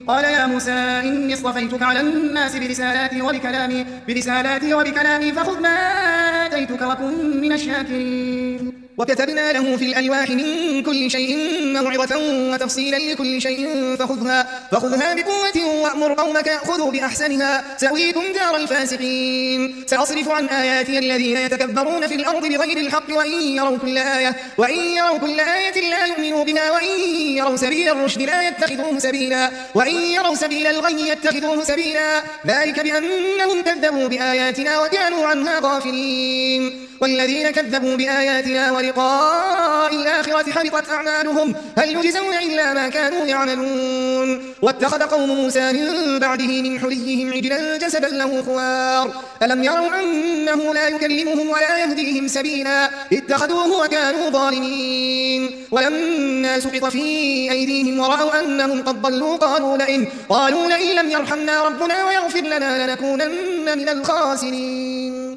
قال يا موسى إني اصطفيتك على الناس برسالاتي وبكلامي فخذ ما آتيتك وكن من الشاكرين. وكتبنا له في الألواح من كل شيء موعظة وتفصيلا لكل شيء فخذها بقوة وأمر قومك يأخذوا بأحسنها سأريكم دار الفاسقين. سأصرف عن آياتي الذين يتكبرون في الأرض بغير الحق وإن يروا كل آية لا يؤمنوا بها وإن يروا سبيل الرشد لا يتخذوه سبيلا وإن يروا سبيل الغي يتخذوه سبيلا ذلك بأنهم كذبوا بآياتنا وكانوا عنها غافلين. والذين كذبوا بآياتنا ولقاء الآخرة حبطت أعمالهم هل يجزون إلا ما كانوا يعملون. واتخذ قوم موسى من بعده من حليهم عجلا جسدا له خوار ألم يروا أنه لا يكلمهم ولا يهديهم سبيلا اتخذوه وكانوا ظالمين. ولما سقط في أيديهم ورأوا أنهم قد ضلوا قالوا لئن لم يرحمنا ربنا ويغفر لنا لنكونن من الخاسرين.